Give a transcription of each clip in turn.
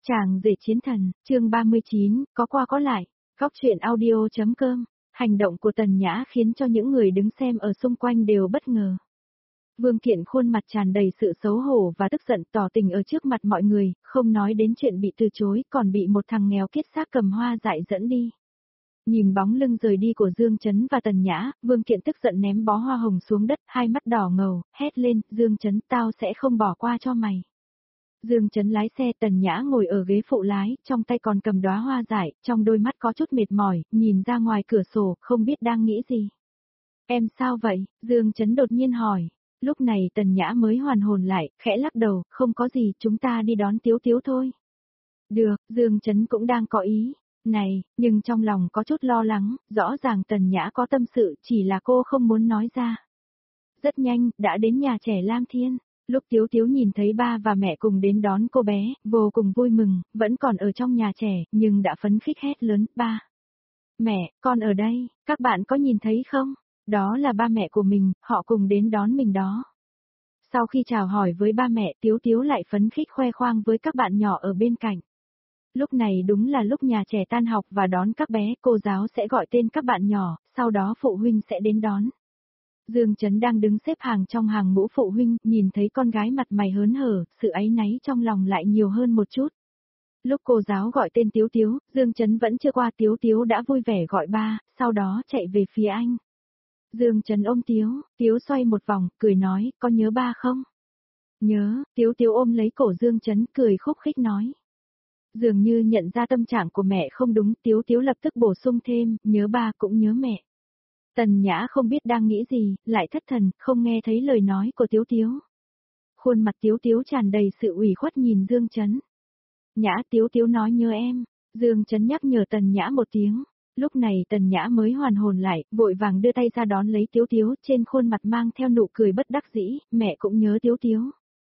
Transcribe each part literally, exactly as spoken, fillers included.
Chàng rể chiến thần, chương ba mươi chín, có qua có lại. Góc truyện audio.com. Hành động của Tần Nhã khiến cho những người đứng xem ở xung quanh đều bất ngờ. Vương Kiện khuôn mặt tràn đầy sự xấu hổ và tức giận tỏ tình ở trước mặt mọi người, không nói đến chuyện bị từ chối, còn bị một thằng nghèo kiết xác cầm hoa dại dẫn đi. Nhìn bóng lưng rời đi của Dương Chấn và Tần Nhã, Vương Kiện tức giận ném bó hoa hồng xuống đất, hai mắt đỏ ngầu, hét lên, Dương Chấn, tao sẽ không bỏ qua cho mày. Dương Chấn lái xe, Tần Nhã ngồi ở ghế phụ lái, trong tay còn cầm đóa hoa dại, trong đôi mắt có chút mệt mỏi, nhìn ra ngoài cửa sổ, không biết đang nghĩ gì. Em sao vậy? Dương Chấn đột nhiên hỏi. Lúc này Tần Nhã mới hoàn hồn lại, khẽ lắc đầu, không có gì, chúng ta đi đón Tiếu Tiếu thôi. Được, Dương Chấn cũng đang có ý này, nhưng trong lòng có chút lo lắng, rõ ràng Tần Nhã có tâm sự, chỉ là cô không muốn nói ra. Rất nhanh, đã đến nhà trẻ Lam Thiên. Lúc Tiếu Tiếu nhìn thấy ba và mẹ cùng đến đón cô bé, vô cùng vui mừng, vẫn còn ở trong nhà trẻ, nhưng đã phấn khích hét lớn, ba. Mẹ, con ở đây, các bạn có nhìn thấy không? Đó là ba mẹ của mình, họ cùng đến đón mình đó. Sau khi chào hỏi với ba mẹ, Tiếu Tiếu lại phấn khích khoe khoang với các bạn nhỏ ở bên cạnh. Lúc này đúng là lúc nhà trẻ tan học và đón các bé, cô giáo sẽ gọi tên các bạn nhỏ, sau đó phụ huynh sẽ đến đón. Dương Chấn đang đứng xếp hàng trong hàng ngũ phụ huynh, nhìn thấy con gái mặt mày hớn hở, sự áy náy trong lòng lại nhiều hơn một chút. Lúc cô giáo gọi tên Tiếu Tiếu, Dương Chấn vẫn chưa qua, Tiếu Tiếu đã vui vẻ gọi ba, sau đó chạy về phía anh. Dương Chấn ôm Tiếu, Tiếu xoay một vòng, cười nói, có nhớ ba không? Nhớ, Tiếu Tiếu ôm lấy cổ Dương Chấn, cười khúc khích nói. Dường như nhận ra tâm trạng của mẹ không đúng, Tiếu Tiếu lập tức bổ sung thêm, nhớ ba cũng nhớ mẹ. Tần Nhã không biết đang nghĩ gì, lại thất thần, không nghe thấy lời nói của Tiếu Tiếu. Khuôn mặt Tiếu Tiếu tràn đầy sự ủy khuất nhìn Dương Chấn. Nhã, Tiếu Tiếu nói nhớ em. Dương Chấn nhắc nhở Tần Nhã một tiếng. Lúc này Tần Nhã mới hoàn hồn lại, vội vàng đưa tay ra đón lấy Tiếu Tiếu, trên khuôn mặt mang theo nụ cười bất đắc dĩ, mẹ cũng nhớ Tiếu Tiếu.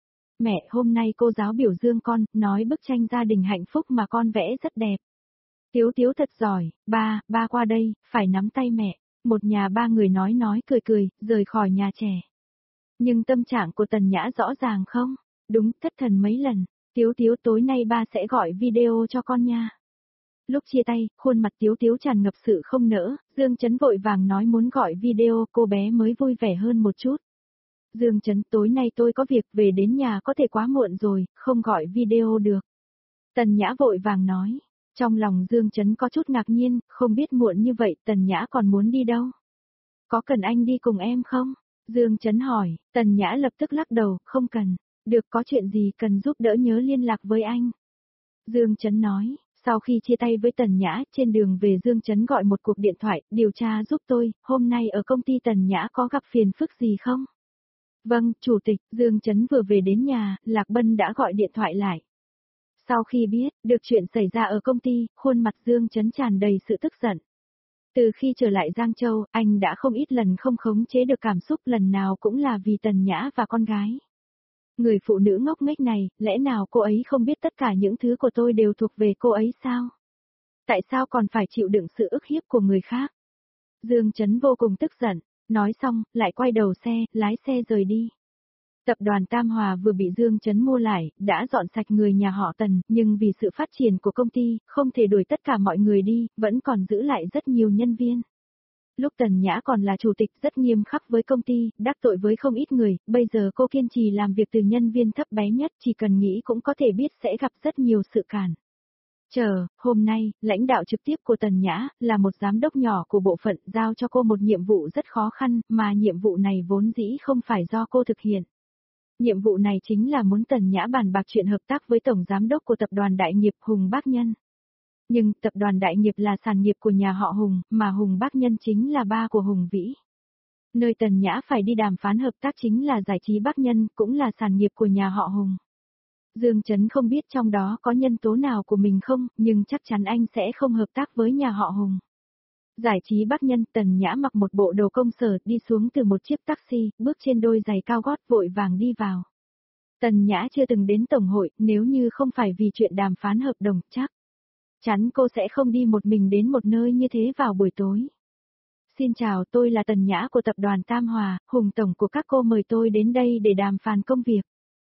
Mẹ, hôm nay cô giáo biểu dương con, nói bức tranh gia đình hạnh phúc mà con vẽ rất đẹp. Tiếu Tiếu thật giỏi, ba, ba qua đây, phải nắm tay mẹ. Một nhà ba người nói nói cười cười, rời khỏi nhà trẻ. Nhưng tâm trạng của Tần Nhã rõ ràng không? Đúng, thất thần mấy lần. Tiếu Tiếu, tối nay ba sẽ gọi video cho con nha. Lúc chia tay, khuôn mặt Tiếu Tiếu tràn ngập sự không nỡ, Dương Chấn vội vàng nói muốn gọi video, cô bé mới vui vẻ hơn một chút. Dương Chấn, tối nay tôi có việc, về đến nhà có thể quá muộn rồi, không gọi video được. Tần Nhã vội vàng nói. Trong lòng Dương Chấn có chút ngạc nhiên, không biết muộn như vậy Tần Nhã còn muốn đi đâu? Có cần anh đi cùng em không? Dương Chấn hỏi, Tần Nhã lập tức lắc đầu, không cần. Được, có chuyện gì cần giúp đỡ nhớ liên lạc với anh. Dương Chấn nói, sau khi chia tay với Tần Nhã, trên đường về Dương Chấn gọi một cuộc điện thoại, điều tra giúp tôi, hôm nay ở công ty Tần Nhã có gặp phiền phức gì không? Vâng, Chủ tịch, Dương Chấn vừa về đến nhà, Lạc Bân đã gọi điện thoại lại. Sau khi biết được chuyện xảy ra ở công ty, khuôn mặt Dương Chấn tràn đầy sự tức giận. Từ khi trở lại Giang Châu, anh đã không ít lần không khống chế được cảm xúc, lần nào cũng là vì Tần Nhã và con gái. Người phụ nữ ngốc nghếch này, lẽ nào cô ấy không biết tất cả những thứ của tôi đều thuộc về cô ấy sao? Tại sao còn phải chịu đựng sự ức hiếp của người khác? Dương Chấn vô cùng tức giận, nói xong, lại quay đầu xe, lái xe rời đi. Tập đoàn Tam Hòa vừa bị Dương Chấn mua lại, đã dọn sạch người nhà họ Tần, nhưng vì sự phát triển của công ty, không thể đuổi tất cả mọi người đi, vẫn còn giữ lại rất nhiều nhân viên. Lúc Tần Nhã còn là chủ tịch rất nghiêm khắc với công ty, đắc tội với không ít người, bây giờ cô kiên trì làm việc từ nhân viên thấp bé nhất, chỉ cần nghĩ cũng có thể biết sẽ gặp rất nhiều sự cản. Chờ, hôm nay, lãnh đạo trực tiếp của Tần Nhã, là một giám đốc nhỏ của bộ phận, giao cho cô một nhiệm vụ rất khó khăn, mà nhiệm vụ này vốn dĩ không phải do cô thực hiện. Nhiệm vụ này chính là muốn Tần Nhã bàn bạc chuyện hợp tác với Tổng Giám đốc của Tập đoàn Đại nghiệp Hùng Bác Nhân. Nhưng Tập đoàn Đại nghiệp là sản nghiệp của nhà họ Hùng, mà Hùng Bác Nhân chính là ba của Hùng Vĩ. Nơi Tần Nhã phải đi đàm phán hợp tác chính là Giải trí Bác Nhân, cũng là sản nghiệp của nhà họ Hùng. Dương Chấn không biết trong đó có nhân tố nào của mình không, nhưng chắc chắn anh sẽ không hợp tác với nhà họ Hùng. Giải trí Bác Nhân, Tần Nhã mặc một bộ đồ công sở, đi xuống từ một chiếc taxi, bước trên đôi giày cao gót vội vàng đi vào. Tần Nhã chưa từng đến tổng hội, nếu như không phải vì chuyện đàm phán hợp đồng, chắc chắn cô sẽ không đi một mình đến một nơi như thế vào buổi tối. Xin chào, tôi là Tần Nhã của Tập đoàn Tam Hòa, Hùng Tổng của các cô mời tôi đến đây để đàm phán công việc.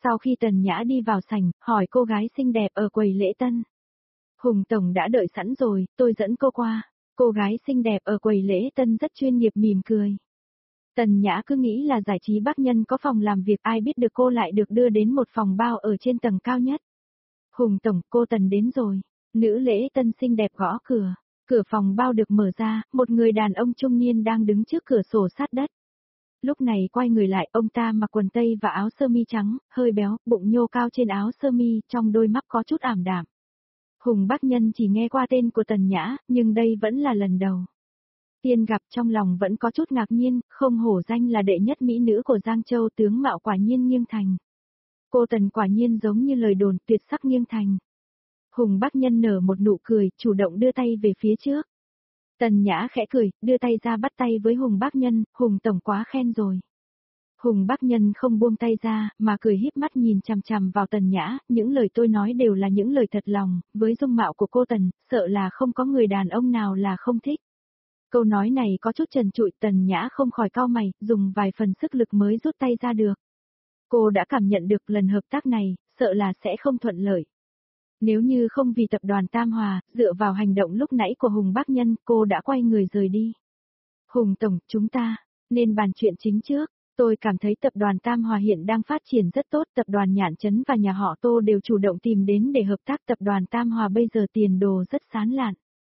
Sau khi Tần Nhã đi vào sảnh, hỏi cô gái xinh đẹp ở quầy lễ tân. Hùng Tổng đã đợi sẵn rồi, tôi dẫn cô qua. Cô gái xinh đẹp ở quầy lễ tân rất chuyên nghiệp mỉm cười. Tần Nhã cứ nghĩ là giải trí Bắc Nhân có phòng làm việc, ai biết được cô lại được đưa đến một phòng bao ở trên tầng cao nhất. Hùng Tổng, cô Tần đến rồi. Nữ lễ tân xinh đẹp gõ cửa. Cửa phòng bao được mở ra, một người đàn ông trung niên đang đứng trước cửa sổ sát đất. Lúc này quay người lại, ông ta mặc quần tây và áo sơ mi trắng, hơi béo, bụng nhô cao trên áo sơ mi, trong đôi mắt có chút ảm đạm. Hùng Bắc Nhân chỉ nghe qua tên của Tần Nhã, nhưng đây vẫn là lần đầu. Tiên gặp trong lòng vẫn có chút ngạc nhiên, không hổ danh là đệ nhất mỹ nữ của Giang Châu, tướng mạo quả nhiên nghiêng thành. Cô Tần quả nhiên giống như lời đồn, tuyệt sắc nghiêng thành. Hùng Bắc Nhân nở một nụ cười, chủ động đưa tay về phía trước. Tần Nhã khẽ cười, đưa tay ra bắt tay với Hùng Bắc Nhân, Hùng Tổng quá khen rồi. Hùng Bắc Nhân không buông tay ra, mà cười híp mắt nhìn chằm chằm vào Tần Nhã, những lời tôi nói đều là những lời thật lòng, với dung mạo của cô Tần, sợ là không có người đàn ông nào là không thích. Câu nói này có chút trần trụi, Tần Nhã không khỏi cau mày, dùng vài phần sức lực mới rút tay ra được. Cô đã cảm nhận được lần hợp tác này, sợ là sẽ không thuận lợi. Nếu như không vì tập đoàn Tam Hòa, dựa vào hành động lúc nãy của Hùng Bắc Nhân, cô đã quay người rời đi. Hùng Tổng, chúng ta nên bàn chuyện chính trước. Tôi cảm thấy tập đoàn Tam Hòa hiện đang phát triển rất tốt, tập đoàn Nhạn Trấn và nhà họ Tô đều chủ động tìm đến để hợp tác, tập đoàn Tam Hòa bây giờ tiền đồ rất sáng lạn.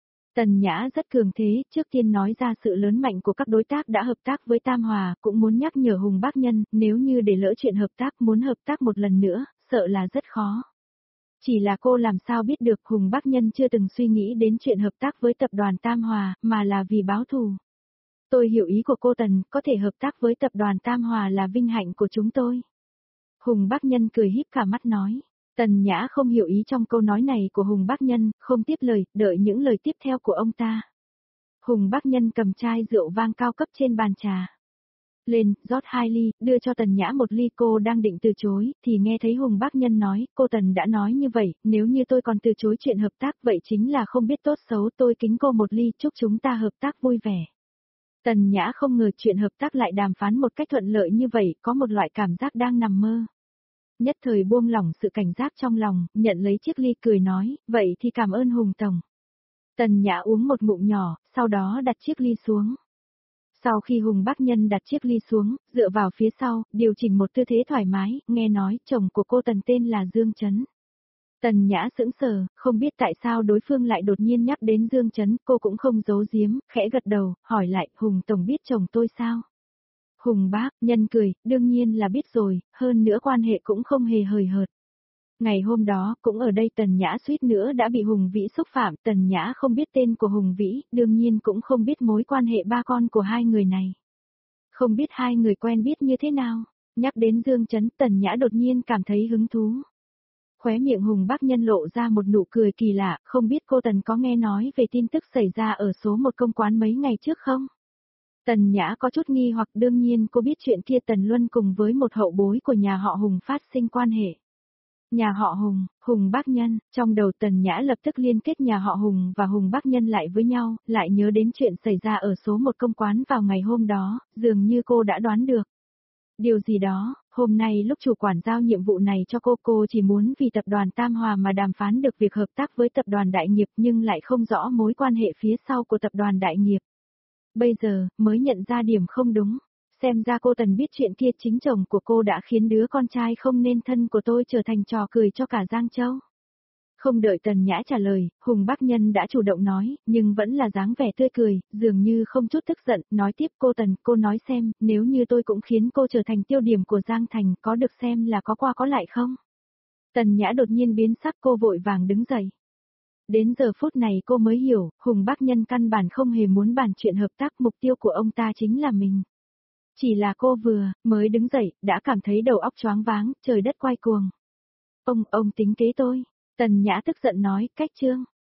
Tần Nhã rất cường thế, trước tiên nói ra sự lớn mạnh của các đối tác đã hợp tác với Tam Hòa, cũng muốn nhắc nhở Hùng Bắc Nhân, nếu như để lỡ chuyện hợp tác muốn hợp tác một lần nữa, sợ là rất khó. Chỉ là cô làm sao biết được Hùng Bắc Nhân chưa từng suy nghĩ đến chuyện hợp tác với tập đoàn Tam Hòa, mà là vì báo thù. Tôi hiểu ý của cô Tần, có thể hợp tác với tập đoàn Tam Hòa là vinh hạnh của chúng tôi. Hùng Bắc Nhân cười híp cả mắt nói. Tần Nhã không hiểu ý trong câu nói này của Hùng Bắc Nhân, không tiếp lời, đợi những lời tiếp theo của ông ta. Hùng Bắc Nhân cầm chai rượu vang cao cấp trên bàn trà. Lên, rót hai ly, đưa cho Tần Nhã một ly, cô đang định từ chối, thì nghe thấy Hùng Bắc Nhân nói, cô Tần đã nói như vậy, nếu như tôi còn từ chối chuyện hợp tác vậy chính là không biết tốt xấu, tôi kính cô một ly, chúc chúng ta hợp tác vui vẻ. Tần Nhã không ngờ chuyện hợp tác lại đàm phán một cách thuận lợi như vậy, có một loại cảm giác đang nằm mơ. Nhất thời buông lỏng sự cảnh giác trong lòng, nhận lấy chiếc ly cười nói, vậy thì cảm ơn Hùng Tổng. Tần Nhã uống một ngụm nhỏ, sau đó đặt chiếc ly xuống. Sau khi Hùng Bắc Nhân đặt chiếc ly xuống, dựa vào phía sau, điều chỉnh một tư thế thoải mái, nghe nói chồng của cô Tần tên là Dương Chấn. Tần Nhã sững sờ, không biết tại sao đối phương lại đột nhiên nhắc đến Dương Chấn, cô cũng không giấu giếm, khẽ gật đầu, hỏi lại, Hùng Tổng biết chồng tôi sao? Hùng Bác, Nhân cười, đương nhiên là biết rồi, hơn nữa quan hệ cũng không hề hời hợt. Ngày hôm đó, cũng ở đây Tần Nhã suýt nữa đã bị Hùng Vĩ xúc phạm, Tần Nhã không biết tên của Hùng Vĩ, đương nhiên cũng không biết mối quan hệ ba con của hai người này. Không biết hai người quen biết như thế nào, nhắc đến Dương Chấn, Tần Nhã đột nhiên cảm thấy hứng thú. Khóe miệng Hùng Bắc Nhân lộ ra một nụ cười kỳ lạ, không biết cô Tần có nghe nói về tin tức xảy ra ở số một công quán mấy ngày trước không? Tần Nhã có chút nghi hoặc, đương nhiên cô biết chuyện kia, Tần Luân cùng với một hậu bối của nhà họ Hùng phát sinh quan hệ. Nhà họ Hùng, Hùng Bắc Nhân, trong đầu Tần Nhã lập tức liên kết nhà họ Hùng và Hùng Bắc Nhân lại với nhau, lại nhớ đến chuyện xảy ra ở số một công quán vào ngày hôm đó, dường như cô đã đoán được. Điều gì đó, hôm nay lúc chủ quản giao nhiệm vụ này cho cô, cô chỉ muốn vì tập đoàn Tam Hòa mà đàm phán được việc hợp tác với tập đoàn Đại Nghiệp, nhưng lại không rõ mối quan hệ phía sau của tập đoàn Đại Nghiệp. Bây giờ, mới nhận ra điểm không đúng. Xem ra cô Tần biết chuyện kia, chính chồng của cô đã khiến đứa con trai không nên thân của tôi trở thành trò cười cho cả Giang Châu. Không đợi Tần Nhã trả lời, Hùng Bắc Nhân đã chủ động nói, nhưng vẫn là dáng vẻ tươi cười, dường như không chút tức giận, nói tiếp, cô Tần, cô nói xem, nếu như tôi cũng khiến cô trở thành tiêu điểm của Giang Thành, có được xem là có qua có lại không? Tần Nhã đột nhiên biến sắc, cô vội vàng đứng dậy. Đến giờ phút này cô mới hiểu, Hùng Bắc Nhân căn bản không hề muốn bàn chuyện hợp tác, mục tiêu của ông ta chính là mình. Chỉ là cô vừa, mới đứng dậy, đã cảm thấy đầu óc choáng váng, trời đất quay cuồng. Ông, ông tính kế tôi. Tần Nhã tức giận nói, cách trương.